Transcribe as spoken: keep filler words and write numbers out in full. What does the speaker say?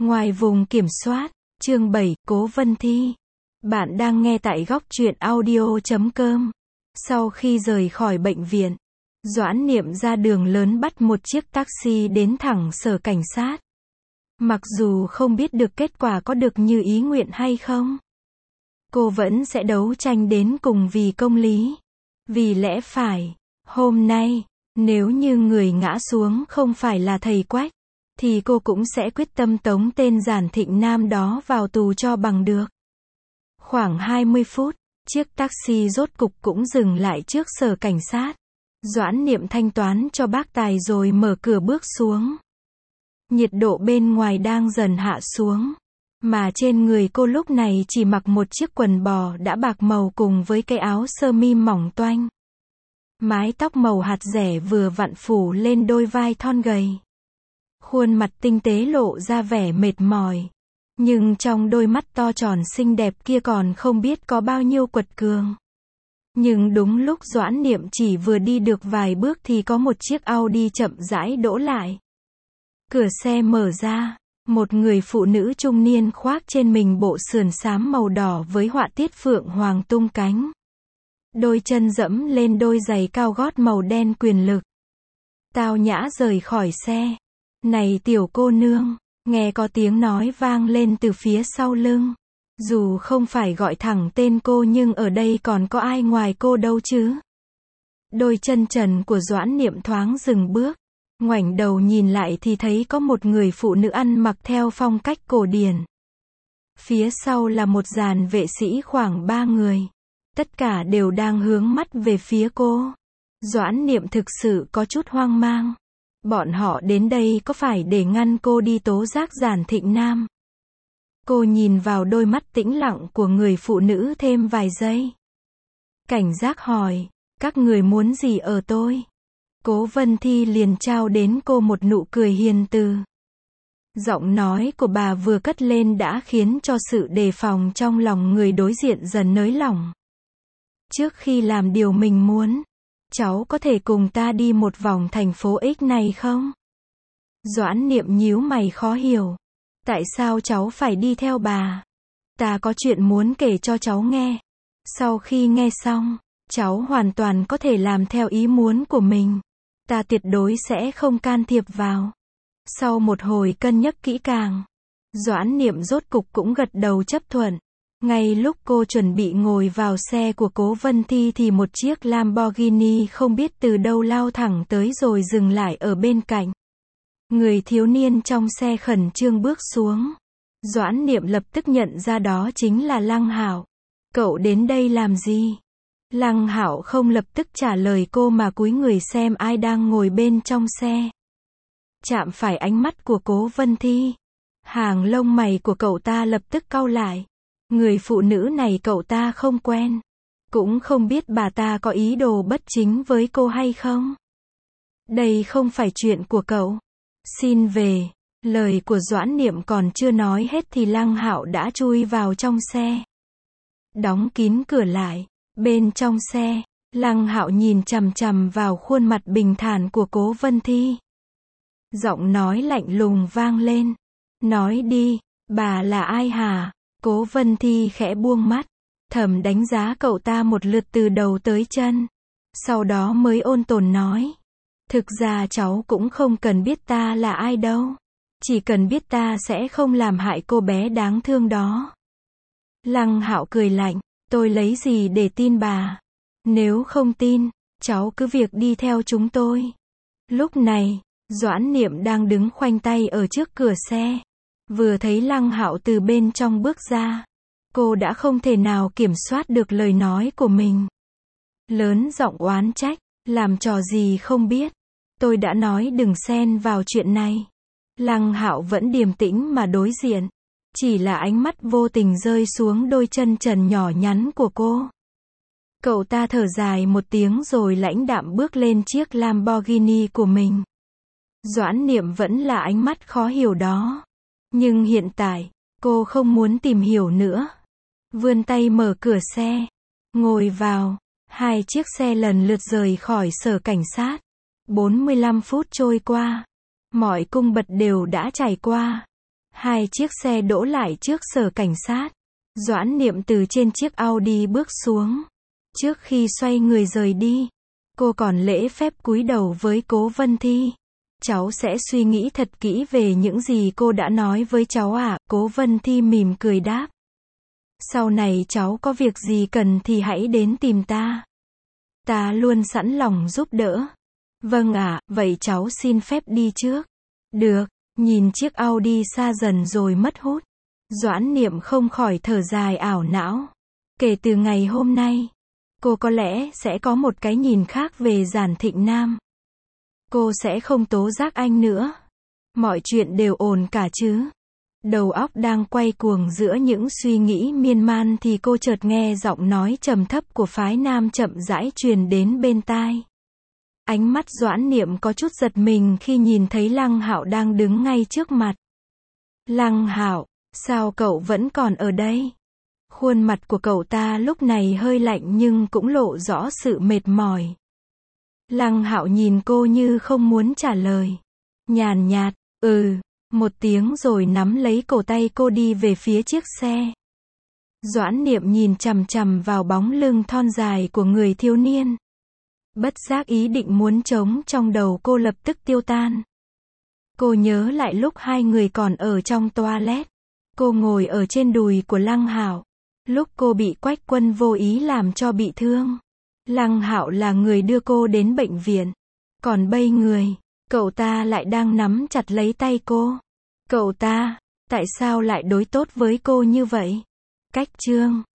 Ngoài vùng kiểm soát, chương bảy, Cố Vân Thi. Bạn đang nghe tại góc truyện audio chấm com. Sau khi rời khỏi bệnh viện, Doãn Niệm ra đường lớn bắt một chiếc taxi đến thẳng sở cảnh sát. Mặc dù không biết được kết quả có được như ý nguyện hay không, cô vẫn sẽ đấu tranh đến cùng vì công lý, vì lẽ phải. Hôm nay, nếu như người ngã xuống không phải là thầy Quách, thì cô cũng sẽ quyết tâm tống tên Giản Thịnh Nam đó vào tù cho bằng được. Khoảng hai mươi phút, chiếc taxi rốt cục cũng dừng lại trước sở cảnh sát. Doãn Niệm thanh toán cho bác tài rồi mở cửa bước xuống. Nhiệt độ bên ngoài đang dần hạ xuống, mà trên người cô lúc này chỉ mặc một chiếc quần bò đã bạc màu cùng với cái áo sơ mi mỏng toanh. Mái tóc màu hạt dẻ vừa vặn phủ lên đôi vai thon gầy. Khuôn mặt tinh tế lộ ra vẻ mệt mỏi, nhưng trong đôi mắt to tròn xinh đẹp kia còn không biết có bao nhiêu quật cường. Nhưng đúng lúc Doãn Niệm chỉ vừa đi được vài bước thì có một chiếc Audi chậm rãi đỗ lại. Cửa xe mở ra, một người phụ nữ trung niên khoác trên mình bộ sườn xám màu đỏ với họa tiết phượng hoàng tung cánh. Đôi chân dẫm lên đôi giày cao gót màu đen quyền lực. Tao nhã rời khỏi xe. Này tiểu cô nương, nghe có tiếng nói vang lên từ phía sau lưng. Dù không phải gọi thẳng tên cô nhưng ở đây còn có ai ngoài cô đâu chứ. Đôi chân trần của Doãn Niệm thoáng dừng bước. Ngoảnh đầu nhìn lại thì thấy có một người phụ nữ ăn mặc theo phong cách cổ điển. Phía sau là một dàn vệ sĩ khoảng ba người. Tất cả đều đang hướng mắt về phía cô. Doãn Niệm thực sự có chút hoang mang. Bọn họ đến đây có phải để ngăn cô đi tố giác Giản Thịnh Nam? Cô nhìn vào đôi mắt tĩnh lặng của người phụ nữ thêm vài giây. Cảnh giác hỏi, các người muốn gì ở tôi? Cố Vân Thi liền trao đến cô một nụ cười hiền từ. Giọng nói của bà vừa cất lên đã khiến cho sự đề phòng trong lòng người đối diện dần nới lỏng. Trước khi làm điều mình muốn, cháu có thể cùng ta đi một vòng thành phố X này không? Doãn Niệm nhíu mày khó hiểu. Tại sao cháu phải đi theo bà? Ta có chuyện muốn kể cho cháu nghe. Sau khi nghe xong, cháu hoàn toàn có thể làm theo ý muốn của mình. Ta tuyệt đối sẽ không can thiệp vào. Sau một hồi cân nhắc kỹ càng, Doãn Niệm rốt cục cũng gật đầu chấp thuận. Ngay lúc cô chuẩn bị ngồi vào xe của Cố Vân Thi thì một chiếc Lamborghini không biết từ đâu lao thẳng tới rồi dừng lại ở bên cạnh. Người thiếu niên trong xe khẩn trương bước xuống. Doãn Niệm lập tức nhận ra đó chính là Lăng Hạo. Cậu đến đây làm gì? Lăng Hạo không lập tức trả lời cô mà cúi người xem ai đang ngồi bên trong xe. Chạm phải ánh mắt của Cố Vân Thi. Hàng lông mày của cậu ta lập tức cau lại. Người phụ nữ này cậu ta không quen. Cũng không biết bà ta có ý đồ bất chính với cô hay không. Đây không phải chuyện của cậu. Xin về. Lời của Doãn Niệm còn chưa nói hết thì Lăng Hạo đã chui vào trong xe. Đóng kín cửa lại. Bên trong xe, Lăng Hạo nhìn chằm chằm vào khuôn mặt bình thản của Cố Vân Thi. Giọng nói lạnh lùng vang lên. Nói đi, bà là ai hả? Cố Vân Thi khẽ buông mắt, thầm đánh giá cậu ta một lượt từ đầu tới chân. Sau đó mới ôn tồn nói. Thực ra cháu cũng không cần biết ta là ai đâu. Chỉ cần biết ta sẽ không làm hại cô bé đáng thương đó. Lăng Hạo cười lạnh. Tôi lấy gì để tin bà? Nếu không tin, cháu cứ việc đi theo chúng tôi. Lúc này, Doãn Niệm đang đứng khoanh tay ở trước cửa xe. Vừa thấy Lăng Hạo từ bên trong bước ra, cô đã không thể nào kiểm soát được lời nói của mình. Lớn giọng oán trách, làm trò gì không biết. Tôi đã nói đừng xen vào chuyện này. Lăng Hạo vẫn điềm tĩnh mà đối diện. Chỉ là ánh mắt vô tình rơi xuống đôi chân trần nhỏ nhắn của cô. Cậu ta thở dài một tiếng rồi lãnh đạm bước lên chiếc Lamborghini của mình. Doãn Niệm vẫn là ánh mắt khó hiểu đó. Nhưng hiện tại, cô không muốn tìm hiểu nữa. Vươn tay mở cửa xe. Ngồi vào. Hai chiếc xe lần lượt rời khỏi sở cảnh sát. bốn mươi lăm phút trôi qua. Mọi cung bậc đều đã trải qua. Hai chiếc xe đỗ lại trước sở cảnh sát. Doãn Niệm từ trên chiếc Audi bước xuống. Trước khi xoay người rời đi, cô còn lễ phép cúi đầu với Cố Vân Thi. Cháu sẽ suy nghĩ thật kỹ về những gì cô đã nói với cháu ạ. Cố Vân Thi mỉm cười đáp. Sau này cháu có việc gì cần thì hãy đến tìm ta. Ta luôn sẵn lòng giúp đỡ. Vâng ạ, vậy cháu xin phép đi trước. Được, nhìn chiếc Audi xa dần rồi mất hút. Doãn Niệm không khỏi thở dài ảo não. Kể từ ngày hôm nay, cô có lẽ sẽ có một cái nhìn khác về Giản Thịnh Nam. Cô sẽ không tố giác anh nữa. Mọi chuyện đều ổn cả chứ. Đầu óc đang quay cuồng giữa những suy nghĩ miên man thì cô chợt nghe giọng nói trầm thấp của phái nam chậm rãi truyền đến bên tai. Ánh mắt Doãn Niệm có chút giật mình khi nhìn thấy Lăng Hạo đang đứng ngay trước mặt. Lăng Hạo, sao cậu vẫn còn ở đây? Khuôn mặt của cậu ta lúc này hơi lạnh nhưng cũng lộ rõ sự mệt mỏi. Lăng Hạo nhìn cô như không muốn trả lời. Nhàn nhạt, ừ, một tiếng rồi nắm lấy cổ tay cô đi về phía chiếc xe. Doãn Niệm nhìn chằm chằm vào bóng lưng thon dài của người thiếu niên. Bất giác ý định muốn trống trong đầu cô lập tức tiêu tan. Cô nhớ lại lúc hai người còn ở trong toilet. Cô ngồi ở trên đùi của Lăng Hạo. Lúc cô bị Quách Quân vô ý làm cho bị thương. Lăng Hạo là người đưa cô đến bệnh viện. Còn bây người, cậu ta lại đang nắm chặt lấy tay cô. Cậu ta, tại sao lại đối tốt với cô như vậy? Cách chương